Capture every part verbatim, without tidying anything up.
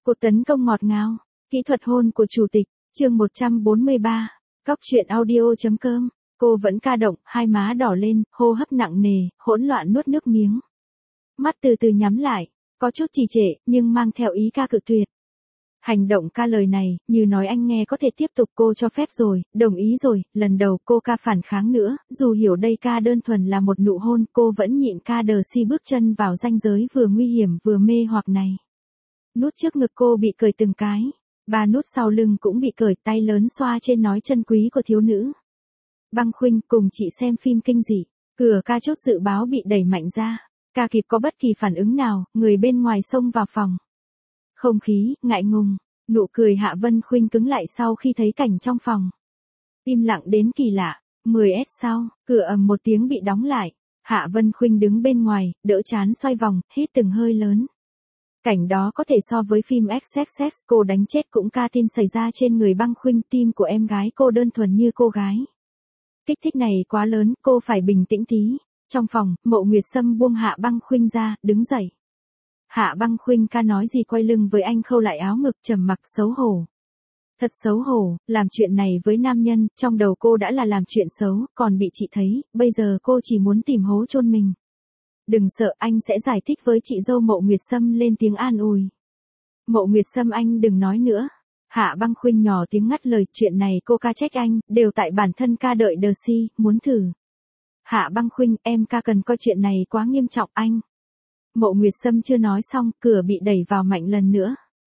Cuộc tấn công ngọt ngào, kỹ thuật hôn của chủ tịch, chương một trăm bốn mươi ba, Góc truyện audio.com, cô vẫn ca động, hai má đỏ lên, hô hấp nặng nề, hỗn loạn nuốt nước miếng. Mắt từ từ nhắm lại, có chút trì trệ, nhưng mang theo ý ca cự tuyệt. Hành động ca lời này, như nói anh nghe có thể tiếp tục cô cho phép rồi, đồng ý rồi, lần đầu cô ca phản kháng nữa, dù hiểu đây ca đơn thuần là một nụ hôn, cô vẫn nhịn ca đờ si bước chân vào ranh giới vừa nguy hiểm vừa mê hoặc này. Nút trước ngực cô bị cởi từng cái, ba nút sau lưng cũng bị cởi, tay lớn xoa trên nói chân quý của thiếu nữ. Băng Khuynh cùng chị xem phim kinh dị, cửa ca chốt dự báo bị đẩy mạnh ra, ca kịp có bất kỳ phản ứng nào, người bên ngoài xông vào phòng. Không khí, ngại ngùng, nụ cười Hạ Vân Khuynh cứng lại sau khi thấy cảnh trong phòng. Im lặng đến kỳ lạ, mười phút sau, cửa ầm một tiếng bị đóng lại, Hạ Vân Khuynh đứng bên ngoài, đỡ chán xoay vòng, hít từng hơi lớn. Cảnh đó có thể so với phim ét ét ét, cô đánh chết cũng ca tin xảy ra trên người Băng Khuynh, tim của em gái cô đơn thuần như cô gái. Kích thích này quá lớn, cô phải bình tĩnh tí. Trong phòng, Mộ Nguyệt Sâm buông Hạ Băng Khuynh ra, đứng dậy. Hạ Băng Khuynh ca nói gì quay lưng với anh khâu lại áo ngực trầm mặc xấu hổ. Thật xấu hổ, làm chuyện này với nam nhân, trong đầu cô đã là làm chuyện xấu, còn bị chị thấy, bây giờ cô chỉ muốn tìm hố chôn mình. Đừng sợ, anh sẽ giải thích với chị dâu. Mộ Nguyệt Sâm lên tiếng an ủi. Mộ Nguyệt Sâm anh đừng nói nữa. Hạ Băng Khuynh nhỏ tiếng ngắt lời, chuyện này cô ca trách anh, đều tại bản thân ca đợi đờ si, muốn thử. Hạ Băng Khuynh, em ca cần coi chuyện này quá nghiêm trọng anh. Mộ Nguyệt Sâm chưa nói xong, cửa bị đẩy vào mạnh lần nữa.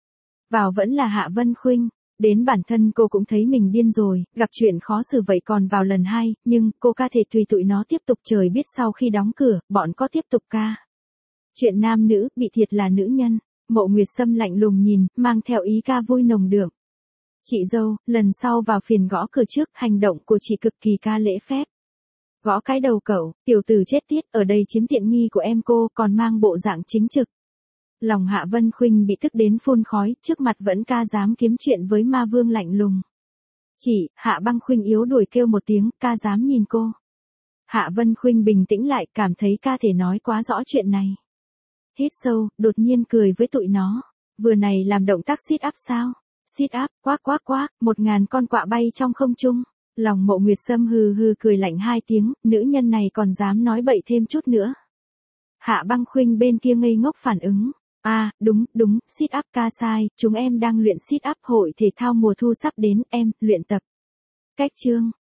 Vào vẫn là Hạ Vân Khuynh, đến bản thân cô cũng thấy mình điên rồi, gặp chuyện khó xử vậy còn vào lần hai, nhưng cô ca thể tùy tụi nó tiếp tục, trời biết sau khi đóng cửa, bọn có tiếp tục ca. Chuyện nam nữ, bị thiệt là nữ nhân. Mộ Nguyệt Sâm lạnh lùng nhìn, mang theo ý ca vui nồng đượm. Chị dâu, lần sau vào phiền gõ cửa trước, hành động của chị cực kỳ ca lễ phép. Gõ cái đầu cậu, tiểu tử chết tiết, ở đây chiếm tiện nghi của em cô, còn mang bộ dạng chính trực. Lòng Hạ Vân Khuynh bị tức đến phun khói, trước mặt vẫn ca dám kiếm chuyện với ma vương lạnh lùng. Chị, Hạ Băng Khuynh yếu đuổi kêu một tiếng, ca dám nhìn cô. Hạ Vân Khuynh bình tĩnh lại, cảm thấy ca thể nói quá rõ chuyện này. Hít sâu, đột nhiên cười với tụi nó. Vừa này làm động tác sit up sao? Sit up, quác quác quác, một ngàn con quạ bay trong không trung. Lòng Mộ Nguyệt Sâm hừ hừ cười lạnh hai tiếng, nữ nhân này còn dám nói bậy thêm chút nữa. Hạ Băng Khuynh bên kia ngây ngốc phản ứng. À, đúng, đúng, sit up ca sai, chúng em đang luyện sit up, hội thể thao mùa thu sắp đến, em, luyện tập. Cách chương.